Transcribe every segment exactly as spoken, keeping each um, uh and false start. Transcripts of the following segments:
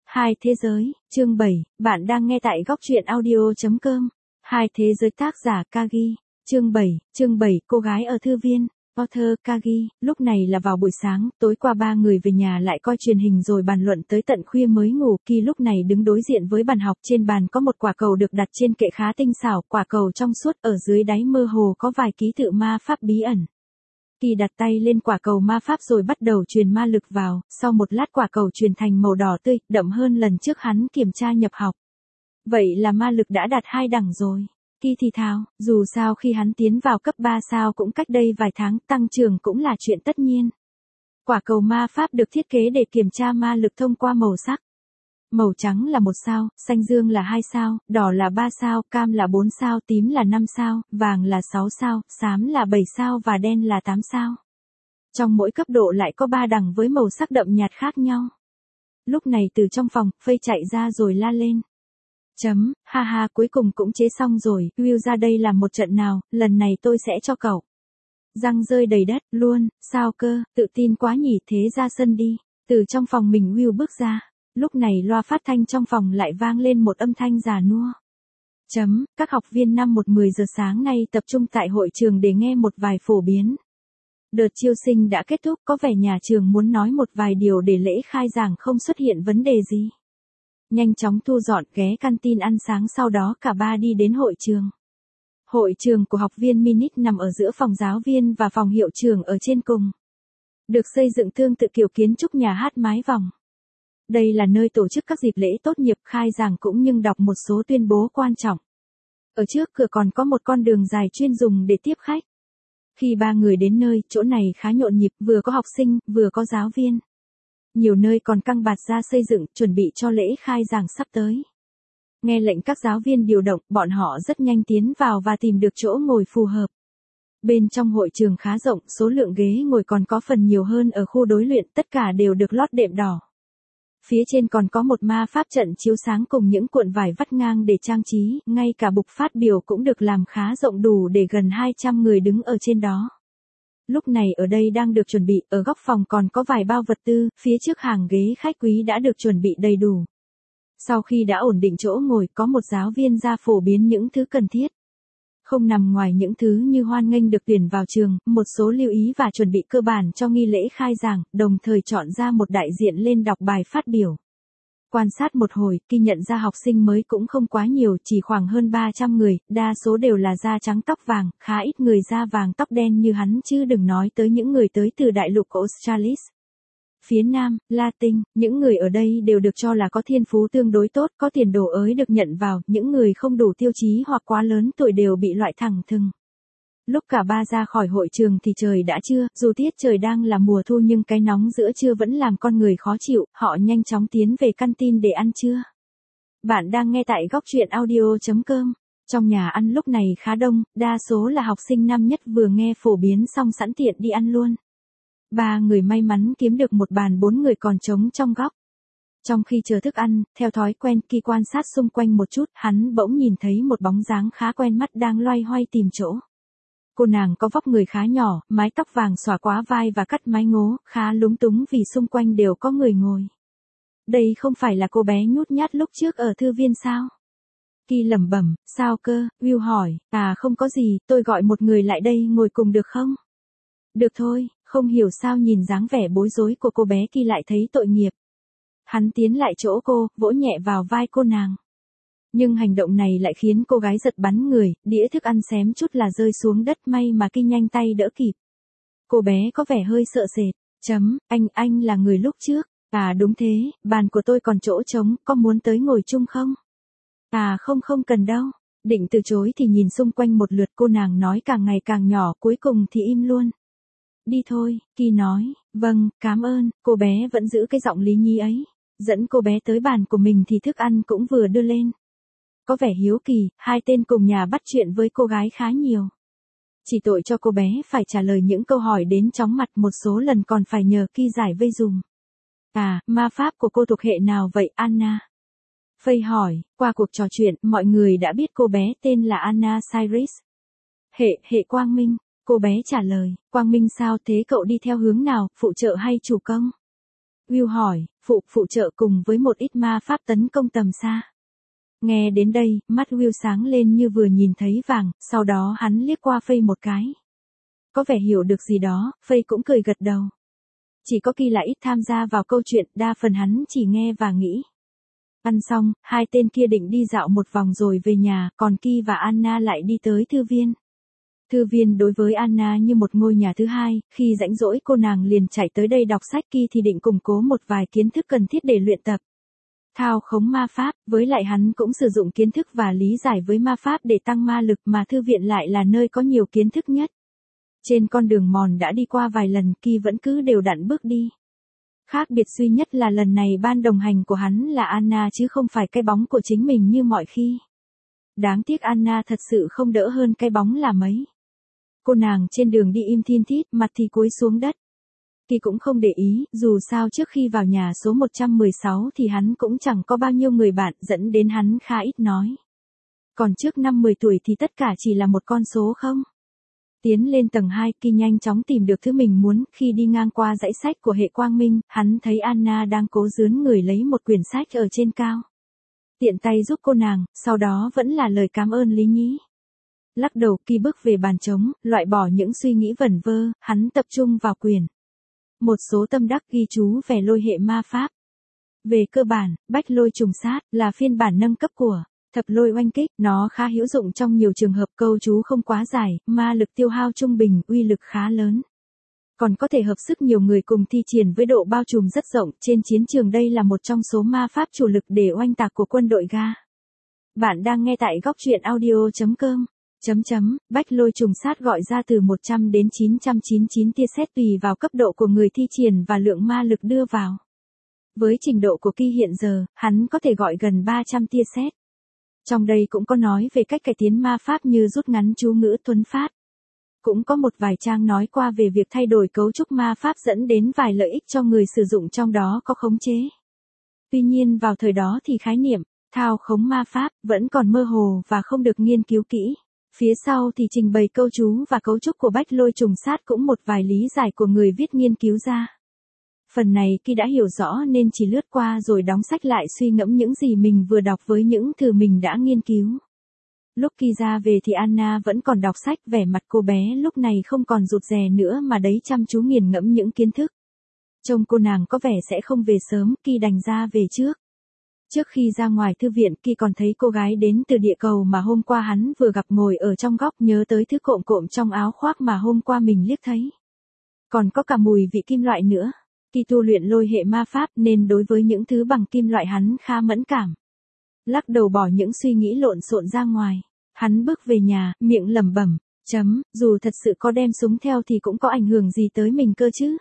Hai thế giới, chương bảy, bạn đang nghe tại góc truyện audio chấm com. Hai thế giới tác giả Kagi, chương bảy, chương bảy, cô gái ở thư viên, author Kagi. Lúc này là vào buổi sáng, tối qua ba người về nhà lại coi truyền hình rồi bàn luận tới tận khuya mới ngủ. Kỳ lúc này đứng đối diện với bàn học, trên bàn có một quả cầu được đặt trên kệ khá tinh xảo, quả cầu trong suốt, ở dưới đáy mơ hồ có vài ký tự ma pháp bí ẩn. Kỳ đặt tay lên quả cầu ma pháp rồi bắt đầu truyền ma lực vào, sau một lát quả cầu truyền thành màu đỏ tươi, đậm hơn lần trước hắn kiểm tra nhập học. Vậy là ma lực đã đạt hai đẳng rồi. Kỳ thì thào, dù sao khi hắn tiến vào cấp ba sao cũng cách đây vài tháng, tăng trưởng cũng là chuyện tất nhiên. Quả cầu ma pháp được thiết kế để kiểm tra ma lực thông qua màu sắc. Màu trắng là một sao, xanh dương là hai sao, đỏ là ba sao, cam là bốn sao, tím là năm sao, vàng là sáu sao, xám là bảy sao và đen là tám sao. Trong mỗi cấp độ lại có ba đẳng với màu sắc đậm nhạt khác nhau. Lúc này từ trong phòng, Phây chạy ra rồi la lên. Chấm, ha ha, cuối cùng cũng chế xong rồi, Will ra đây làm một trận nào, lần này tôi sẽ cho cậu. Răng rơi đầy đất, luôn, sao cơ, tự tin quá nhỉ, thế ra sân đi. Từ trong phòng mình Will bước ra. Lúc này loa phát thanh trong phòng lại vang lên một âm thanh già nua. Chấm, các học viên năm một mười giờ sáng nay tập trung tại hội trường để nghe một vài phổ biến. Đợt chiêu sinh đã kết thúc, có vẻ nhà trường muốn nói một vài điều để lễ khai giảng không xuất hiện vấn đề gì. Nhanh chóng thu dọn, ghé canteen ăn sáng, sau đó cả ba đi đến hội trường. Hội trường của học viên Minute nằm ở giữa phòng giáo viên và phòng hiệu trưởng ở trên cùng. Được xây dựng tương tự kiểu kiến trúc nhà hát mái vòng. Đây là nơi tổ chức các dịp lễ tốt nghiệp, khai giảng cũng như đọc một số tuyên bố quan trọng. Ở trước cửa còn có một con đường dài chuyên dùng để tiếp khách. Khi ba người đến nơi, chỗ này khá nhộn nhịp, vừa có học sinh, vừa có giáo viên. Nhiều nơi còn căng bạt ra xây dựng, chuẩn bị cho lễ khai giảng sắp tới. Nghe lệnh các giáo viên điều động, bọn họ rất nhanh tiến vào và tìm được chỗ ngồi phù hợp. Bên trong hội trường khá rộng, số lượng ghế ngồi còn có phần nhiều hơn ở khu đối luyện, tất cả đều được lót đệm đỏ. Phía trên còn có một ma pháp trận chiếu sáng cùng những cuộn vải vắt ngang để trang trí, ngay cả bục phát biểu cũng được làm khá rộng đủ để gần hai trăm người đứng ở trên đó. Lúc này ở đây đang được chuẩn bị, ở góc phòng còn có vài bao vật tư, phía trước hàng ghế khách quý đã được chuẩn bị đầy đủ. Sau khi đã ổn định chỗ ngồi, có một giáo viên ra phổ biến những thứ cần thiết. Không nằm ngoài những thứ như hoan nghênh được tuyển vào trường, một số lưu ý và chuẩn bị cơ bản cho nghi lễ khai giảng, đồng thời chọn ra một đại diện lên đọc bài phát biểu. Quan sát một hồi, Kỳ nhận ra học sinh mới cũng không quá nhiều, chỉ khoảng hơn ba trăm người, đa số đều là da trắng tóc vàng, khá ít người da vàng tóc đen như hắn, chứ đừng nói tới những người tới từ đại lục Australis. Phía Nam, Latin, những người ở đây đều được cho là có thiên phú tương đối tốt, có tiền đồ ới được nhận vào, những người không đủ tiêu chí hoặc quá lớn tuổi đều bị loại thẳng thừng. Lúc cả ba ra khỏi hội trường thì trời đã trưa, dù tiết trời đang là mùa thu nhưng cái nóng giữa trưa vẫn làm con người khó chịu, họ nhanh chóng tiến về canteen để ăn trưa. Bạn đang nghe tại góc truyện audio chấm com. Trong nhà ăn lúc này khá đông, đa số là học sinh năm nhất vừa nghe phổ biến xong sẵn tiện đi ăn luôn. Ba người may mắn kiếm được một bàn, bốn người còn trống trong góc. Trong khi chờ thức ăn, theo thói quen Kỳ quan sát xung quanh một chút, hắn bỗng nhìn thấy một bóng dáng khá quen mắt đang loay hoay tìm chỗ. Cô nàng có vóc người khá nhỏ, mái tóc vàng xõa quá vai và cắt mái ngố, khá lúng túng vì xung quanh đều có người ngồi. Đây không phải là cô bé nhút nhát lúc trước ở thư viên sao? Kỳ lẩm bẩm, sao cơ? Will hỏi, à không có gì, tôi gọi một người lại đây ngồi cùng được không? Được thôi. Không hiểu sao nhìn dáng vẻ bối rối của cô bé, Kỳ lại thấy tội nghiệp. Hắn tiến lại chỗ cô, vỗ nhẹ vào vai cô nàng. Nhưng hành động này lại khiến cô gái giật bắn người, đĩa thức ăn xém chút là rơi xuống đất, may mà Kỳ nhanh tay đỡ kịp. Cô bé có vẻ hơi sợ sệt. Chấm, anh, anh là người lúc trước. À đúng thế, bàn của tôi còn chỗ trống, có muốn tới ngồi chung không? À không không cần đâu. Định từ chối thì nhìn xung quanh một lượt, cô nàng nói càng ngày càng nhỏ, cuối cùng thì im luôn. Đi thôi, Kỳ nói, vâng, cảm ơn, cô bé vẫn giữ cái giọng lý nhí ấy. Dẫn cô bé tới bàn của mình thì thức ăn cũng vừa đưa lên. Có vẻ hiếu kỳ, hai tên cùng nhà bắt chuyện với cô gái khá nhiều. Chỉ tội cho cô bé phải trả lời những câu hỏi đến chóng mặt, một số lần còn phải nhờ Kỳ giải vây dùm. À, ma pháp của cô thuộc hệ nào vậy Anna? Phây hỏi, qua cuộc trò chuyện, mọi người đã biết cô bé tên là Anna Cyrus. Hệ, hệ quang minh. Cô bé trả lời, quang minh sao, thế cậu đi theo hướng nào, phụ trợ hay chủ công? Will hỏi, phụ, phụ trợ cùng với một ít ma pháp tấn công tầm xa. Nghe đến đây, mắt Will sáng lên như vừa nhìn thấy vàng, sau đó hắn liếc qua Faye một cái. Có vẻ hiểu được gì đó, Faye cũng cười gật đầu. Chỉ có Kỳ là ít tham gia vào câu chuyện, đa phần hắn chỉ nghe và nghĩ. Ăn xong, hai tên kia định đi dạo một vòng rồi về nhà, còn Kỳ và Anna lại đi tới thư viên. Thư viên đối với Anna như một ngôi nhà thứ hai, khi rảnh rỗi cô nàng liền chạy tới đây đọc sách. Kỳ thì định củng cố một vài kiến thức cần thiết để luyện tập. Thao khống ma pháp, với lại hắn cũng sử dụng kiến thức và lý giải với ma pháp để tăng ma lực mà thư viện lại là nơi có nhiều kiến thức nhất. Trên con đường mòn đã đi qua vài lần, Kỳ vẫn cứ đều đặn bước đi. Khác biệt duy nhất là lần này ban đồng hành của hắn là Anna chứ không phải cái bóng của chính mình như mọi khi. Đáng tiếc Anna thật sự không đỡ hơn cái bóng là mấy. Cô nàng trên đường đi im thin thít, mặt thì cúi xuống đất. Kỳ cũng không để ý, dù sao trước khi vào nhà số một trăm mười sáu thì hắn cũng chẳng có bao nhiêu người bạn, dẫn đến hắn khá ít nói. Còn trước năm mười tuổi thì tất cả chỉ là một con số không? Tiến lên tầng hai, Kỳ nhanh chóng tìm được thứ mình muốn. Khi đi ngang qua dãy sách của hệ quang minh, hắn thấy Anna đang cố dướn người lấy một quyển sách ở trên cao. Tiện tay giúp cô nàng, sau đó vẫn là lời cảm ơn lý nhí. Lắc đầu, Kỳ bước về bàn trống, loại bỏ những suy nghĩ vẩn vơ, hắn tập trung vào quyển. Một số tâm đắc ghi chú về lôi hệ ma pháp. Về cơ bản, bách lôi trùng sát là phiên bản nâng cấp của thập lôi oanh kích, nó khá hữu dụng trong nhiều trường hợp, câu chú không quá dài, ma lực tiêu hao trung bình, uy lực khá lớn. Còn có thể hợp sức nhiều người cùng thi triển với độ bao trùm rất rộng, trên chiến trường đây là một trong số ma pháp chủ lực để oanh tạc của quân đội Ga. Bạn đang nghe tại góc truyện audio chấm com. Chấm chấm, bách lôi trùng sát gọi ra từ một trăm đến chín trăm chín mươi chín tia sét tùy vào cấp độ của người thi triển và lượng ma lực đưa vào. Với trình độ của Kỳ hiện giờ, hắn có thể gọi gần ba trăm tia sét. Trong đây cũng có nói về cách cải tiến ma pháp như rút ngắn chú ngữ thuấn phát. Cũng có một vài trang nói qua về việc thay đổi cấu trúc ma pháp dẫn đến vài lợi ích cho người sử dụng, trong đó có khống chế. Tuy nhiên vào thời đó thì khái niệm thao khống ma pháp vẫn còn mơ hồ và không được nghiên cứu kỹ. Phía sau thì trình bày câu chú và cấu trúc của bách lôi trùng sát, cũng một vài lý giải của người viết nghiên cứu ra. Phần này Kỳ đã hiểu rõ nên chỉ lướt qua rồi đóng sách lại suy ngẫm những gì mình vừa đọc với những thứ mình đã nghiên cứu. Lúc Kỳ ra về thì Anna vẫn còn đọc sách, vẻ mặt cô bé lúc này không còn rụt rè nữa mà đấy chăm chú nghiền ngẫm những kiến thức. Trông cô nàng có vẻ sẽ không về sớm, Kỳ đành ra về trước. Trước khi ra ngoài thư viện, Kỳ còn thấy cô gái đến từ địa cầu mà hôm qua hắn vừa gặp ngồi ở trong góc, nhớ tới thứ cộm cộm trong áo khoác mà hôm qua mình liếc thấy. Còn có cả mùi vị kim loại nữa. Kỳ tu luyện lôi hệ ma pháp nên đối với những thứ bằng kim loại hắn khá mẫn cảm. Lắc đầu bỏ những suy nghĩ lộn xộn ra ngoài. Hắn bước về nhà, miệng lẩm bẩm, chấm, dù thật sự có đem súng theo thì cũng có ảnh hưởng gì tới mình cơ chứ.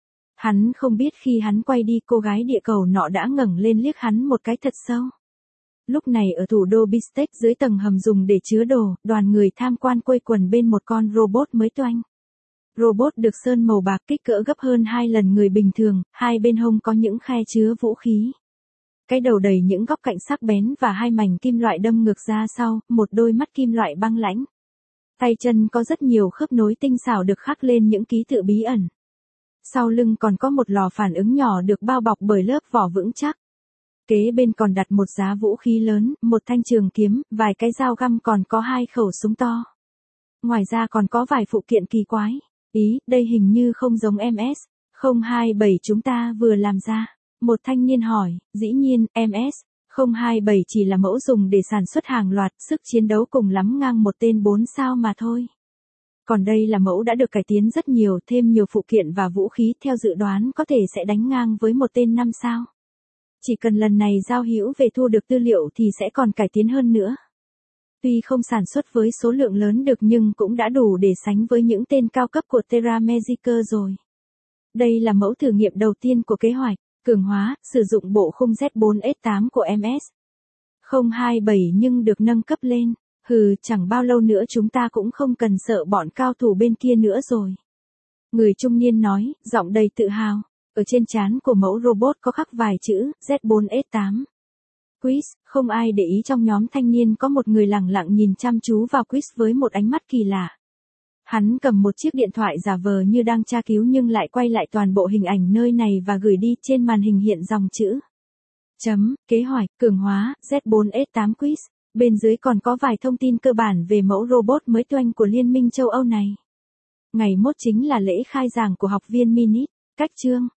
Hắn không biết khi hắn quay đi, cô gái địa cầu nọ đã ngẩng lên liếc hắn một cái thật sâu. Lúc này ở thủ đô Bistec, dưới tầng hầm dùng để chứa đồ, đoàn người tham quan quây quần bên một con robot mới toanh. Robot được sơn màu bạc, kích cỡ gấp hơn hai lần người bình thường, hai bên hông có những khe chứa vũ khí. Cái đầu đầy những góc cạnh sắc bén và hai mảnh kim loại đâm ngược ra sau, một đôi mắt kim loại băng lãnh. Tay chân có rất nhiều khớp nối tinh xảo được khắc lên những ký tự bí ẩn. Sau lưng còn có một lò phản ứng nhỏ được bao bọc bởi lớp vỏ vững chắc. Kế bên còn đặt một giá vũ khí lớn, một thanh trường kiếm, vài cái dao găm, còn có hai khẩu súng to. Ngoài ra còn có vài phụ kiện kỳ quái. Ý, đây hình như không giống em ét không hai bảy chúng ta vừa làm ra. Một thanh niên hỏi, dĩ nhiên, em ét không hai bảy chỉ là mẫu dùng để sản xuất hàng loạt, sức chiến đấu cùng lắm ngang một tên bốn sao mà thôi. Còn đây là mẫu đã được cải tiến rất nhiều, thêm nhiều phụ kiện và vũ khí, theo dự đoán có thể sẽ đánh ngang với một tên năm sao. Chỉ cần lần này giao hữu về thu được tư liệu thì sẽ còn cải tiến hơn nữa. Tuy không sản xuất với số lượng lớn được nhưng cũng đã đủ để sánh với những tên cao cấp của Terra Magica rồi. Đây là mẫu thử nghiệm đầu tiên của kế hoạch cường hóa, sử dụng bộ khung Z bốn S tám của em ét không hai bảy nhưng được nâng cấp lên. Hừ, chẳng bao lâu nữa chúng ta cũng không cần sợ bọn cao thủ bên kia nữa rồi. Người trung niên nói, giọng đầy tự hào. Ở trên trán của mẫu robot có khắc vài chữ, Z bốn S tám. Quiz, không ai để ý trong nhóm thanh niên có một người lẳng lặng nhìn chăm chú vào quiz với một ánh mắt kỳ lạ. Hắn cầm một chiếc điện thoại giả vờ như đang tra cứu nhưng lại quay lại toàn bộ hình ảnh nơi này và gửi đi. Trên màn hình hiện dòng chữ. Chấm, kế hoạch, cường hóa, Z bốn S tám quiz. Bên dưới còn có vài thông tin cơ bản về mẫu robot mới toanh của Liên minh châu Âu này. Ngày mốt chính là lễ khai giảng của học viên Minit. Cách chương.